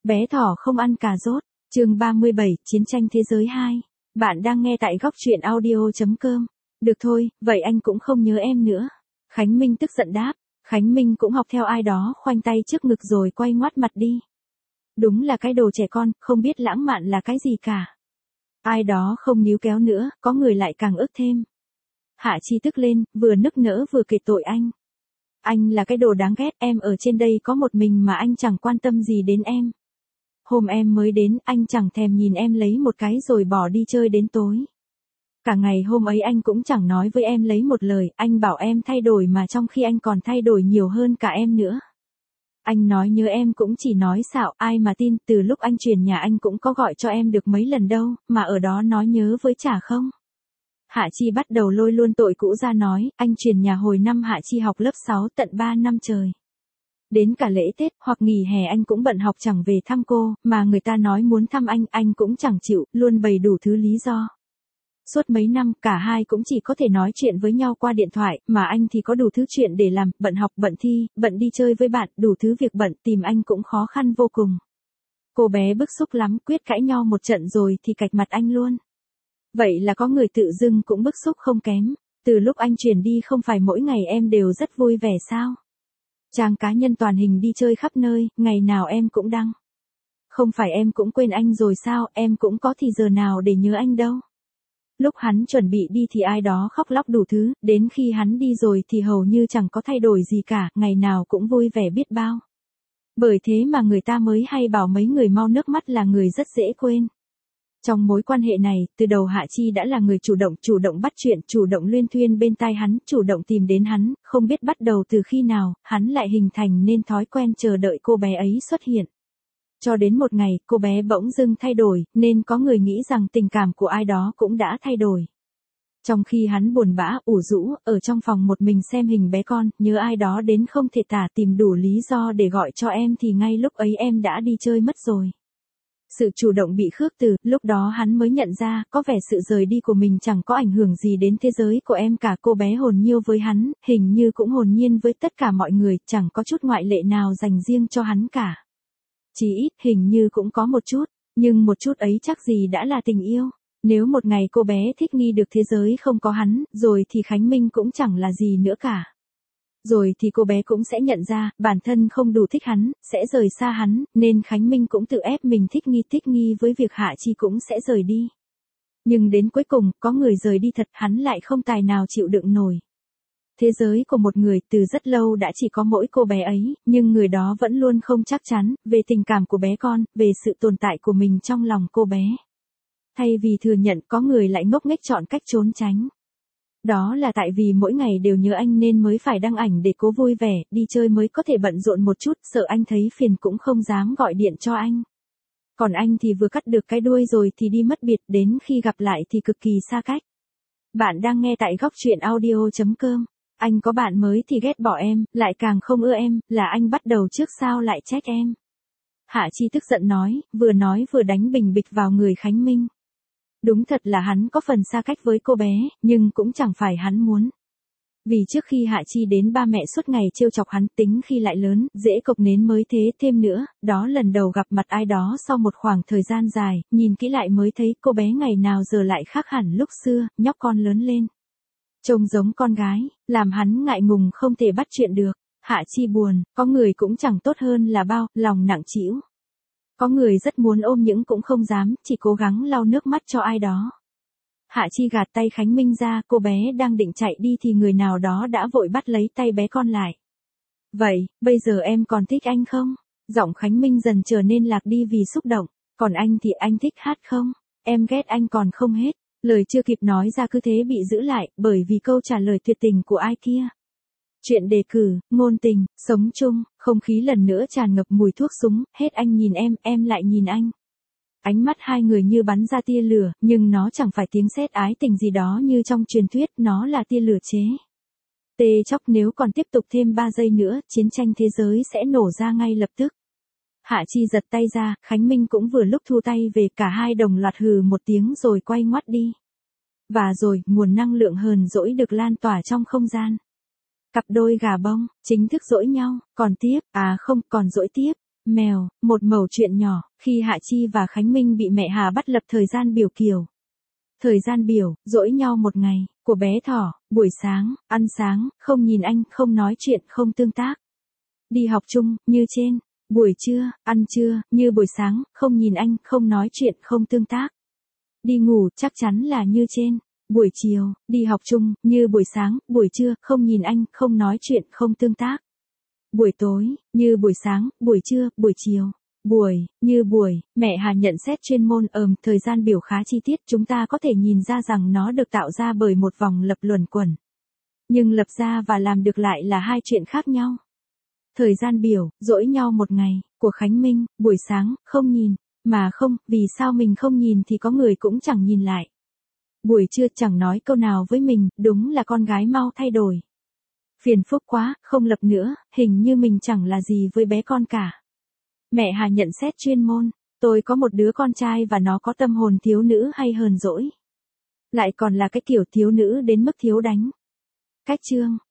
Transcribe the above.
Bé thỏ không ăn cà rốt. Chương 37, Chiến tranh thế giới 2. Bạn đang nghe tại góc truyện audio.com. Được thôi, vậy anh cũng không nhớ em nữa. Khánh Minh tức giận đáp. Khánh Minh cũng học theo ai đó khoanh tay trước ngực rồi quay ngoắt mặt đi. Đúng là cái đồ trẻ con, không biết lãng mạn là cái gì cả. Ai đó không níu kéo nữa, có người lại càng ức thêm. Hạ Chi tức lên, vừa nức nở vừa kể tội anh. Anh là cái đồ đáng ghét, em ở trên đây có một mình mà anh chẳng quan tâm gì đến em. Hôm em mới đến, anh chẳng thèm nhìn em lấy một cái rồi bỏ đi chơi đến tối. Cả ngày hôm ấy anh cũng chẳng nói với em lấy một lời, anh bảo em thay đổi mà trong khi anh còn thay đổi nhiều hơn cả em nữa. Anh nói nhớ em cũng chỉ nói xạo, ai mà tin, từ lúc anh chuyển nhà anh cũng có gọi cho em được mấy lần đâu, mà ở đó nói nhớ với chả không. Hạ Chi bắt đầu lôi luôn tội cũ ra nói, anh chuyển nhà hồi năm Hạ Chi học lớp 6 tận 3 năm trời. Đến cả lễ Tết hoặc nghỉ hè anh cũng bận học chẳng về thăm cô, mà người ta nói muốn thăm anh cũng chẳng chịu, luôn bày đủ thứ lý do. Suốt mấy năm, cả hai cũng chỉ có thể nói chuyện với nhau qua điện thoại, mà anh thì có đủ thứ chuyện để làm, bận học, bận thi, bận đi chơi với bạn, đủ thứ việc bận, tìm anh cũng khó khăn vô cùng. Cô bé bức xúc lắm, quyết cãi nhau một trận rồi thì cạch mặt anh luôn. Vậy là có người tự dưng cũng bức xúc không kém, từ lúc anh chuyển đi không phải mỗi ngày em đều rất vui vẻ sao? Trang cá nhân toàn hình đi chơi khắp nơi, ngày nào em cũng đăng. Không phải em cũng quên anh rồi sao, em cũng có thì giờ nào để nhớ anh đâu. Lúc hắn chuẩn bị đi thì ai đó khóc lóc đủ thứ, đến khi hắn đi rồi thì hầu như chẳng có thay đổi gì cả, ngày nào cũng vui vẻ biết bao. Bởi thế mà người ta mới hay bảo mấy người mau nước mắt là người rất dễ quên. Trong mối quan hệ này, từ đầu Hạ Chi đã là người chủ động bắt chuyện, chủ động luyên thuyên bên tai hắn, chủ động tìm đến hắn, không biết bắt đầu từ khi nào, hắn lại hình thành nên thói quen chờ đợi cô bé ấy xuất hiện. Cho đến một ngày, cô bé bỗng dưng thay đổi, nên có người nghĩ rằng tình cảm của ai đó cũng đã thay đổi. Trong khi hắn buồn bã, ủ rũ, ở trong phòng một mình xem hình bé con, nhớ ai đó đến không thể tả, tìm đủ lý do để gọi cho em thì ngay lúc ấy em đã đi chơi mất rồi. Sự chủ động bị khước từ, lúc đó hắn mới nhận ra, có vẻ sự rời đi của mình chẳng có ảnh hưởng gì đến thế giới của em cả. Cô bé hồn nhiêu với hắn, hình như cũng hồn nhiên với tất cả mọi người, chẳng có chút ngoại lệ nào dành riêng cho hắn cả. Chỉ ít, hình như cũng có một chút, nhưng một chút ấy chắc gì đã là tình yêu. Nếu một ngày cô bé thích nghi được thế giới không có hắn, rồi thì Khánh Minh cũng chẳng là gì nữa cả. Rồi thì cô bé cũng sẽ nhận ra, bản thân không đủ thích hắn, sẽ rời xa hắn, nên Khánh Minh cũng tự ép mình thích nghi với việc Hạ Chi cũng sẽ rời đi. Nhưng đến cuối cùng, có người rời đi thật, hắn lại không tài nào chịu đựng nổi. Thế giới của một người từ rất lâu đã chỉ có mỗi cô bé ấy, nhưng người đó vẫn luôn không chắc chắn, về tình cảm của bé con, về sự tồn tại của mình trong lòng cô bé. Thay vì thừa nhận, có người lại ngốc nghếch chọn cách trốn tránh. Đó là tại vì mỗi ngày đều nhớ anh nên mới phải đăng ảnh để cố vui vẻ, đi chơi mới có thể bận rộn một chút, sợ anh thấy phiền cũng không dám gọi điện cho anh. Còn anh thì vừa cắt được cái đuôi rồi thì đi mất biệt, đến khi gặp lại thì cực kỳ xa cách. Bạn đang nghe tại góc truyện audio.com. Anh có bạn mới thì ghét bỏ em, lại càng không ưa em, là anh bắt đầu trước sao lại trách em. Hạ Chi tức giận nói vừa đánh bình bịch vào người Khánh Minh. Đúng thật là hắn có phần xa cách với cô bé, nhưng cũng chẳng phải hắn muốn. Vì trước khi Hạ Chi đến ba mẹ suốt ngày trêu chọc hắn, tính khi lại lớn, dễ cộc nến mới thế. Thêm nữa, đó lần đầu gặp mặt ai đó sau một khoảng thời gian dài, nhìn kỹ lại mới thấy cô bé ngày nào giờ lại khác hẳn lúc xưa, nhóc con lớn lên. Trông giống con gái, làm hắn ngại ngùng không thể bắt chuyện được. Hạ Chi buồn, có người cũng chẳng tốt hơn là bao, lòng nặng trĩu. Có người rất muốn ôm những cũng không dám, chỉ cố gắng lau nước mắt cho ai đó. Hạ Chi gạt tay Khánh Minh ra, cô bé đang định chạy đi thì người nào đó đã vội bắt lấy tay bé con lại. Vậy, bây giờ em còn thích anh không? Giọng Khánh Minh dần trở nên lạc đi vì xúc động. Còn anh thì anh thích hát không? Em ghét anh còn không hết. Lời chưa kịp nói ra cứ thế bị giữ lại, bởi vì câu trả lời tuyệt tình của ai kia. Chuyện đề cử, ngôn tình, sống chung, không khí lần nữa tràn ngập mùi thuốc súng, hết anh nhìn em lại nhìn anh. Ánh mắt hai người như bắn ra tia lửa, nhưng nó chẳng phải tiếng sét ái tình gì đó như trong truyền thuyết, nó là tia lửa chế. Tê chóc, nếu còn tiếp tục thêm 3 giây nữa, chiến tranh thế giới sẽ nổ ra ngay lập tức. Hạ Chi giật tay ra, Khánh Minh cũng vừa lúc thu tay về, cả hai đồng loạt hừ một tiếng rồi quay ngoắt đi. Và rồi, nguồn năng lượng hờn dỗi được lan tỏa trong không gian. Cặp đôi gà bông, chính thức dỗi nhau, còn tiếp, còn dỗi tiếp. Mèo, một mẩu chuyện nhỏ, khi Hạ Chi và Khánh Minh bị mẹ Hà bắt lập thời gian biểu kiều. Thời gian biểu, dỗi nhau một ngày, của bé thỏ, buổi sáng, ăn sáng, không nhìn anh, không nói chuyện, không tương tác. Đi học chung, như trên. Buổi trưa, ăn trưa, như buổi sáng, không nhìn anh, không nói chuyện, không tương tác. Đi ngủ, chắc chắn là như trên. Buổi chiều, đi học chung, như buổi sáng, buổi trưa, không nhìn anh, không nói chuyện, không tương tác. Buổi tối, như buổi sáng, buổi trưa, buổi chiều. Buổi, như buổi, mẹ Hà nhận xét chuyên môn thời gian biểu khá chi tiết, chúng ta có thể nhìn ra rằng nó được tạo ra bởi một vòng lập luẩn quẩn. Nhưng lập ra và làm được lại là hai chuyện khác nhau. Thời gian biểu, dỗi nhau một ngày, của Khánh Minh, buổi sáng, không nhìn, mà không, vì sao mình không nhìn thì có người cũng chẳng nhìn lại. Buổi trưa chẳng nói câu nào với mình, đúng là con gái mau thay đổi. Phiền phức quá, không lập nữa, hình như mình chẳng là gì với bé con cả. Mẹ Hà nhận xét chuyên môn, tôi có một đứa con trai và nó có tâm hồn thiếu nữ hay hờn dỗi. Lại còn là cái kiểu thiếu nữ đến mức thiếu đánh. Cách chương,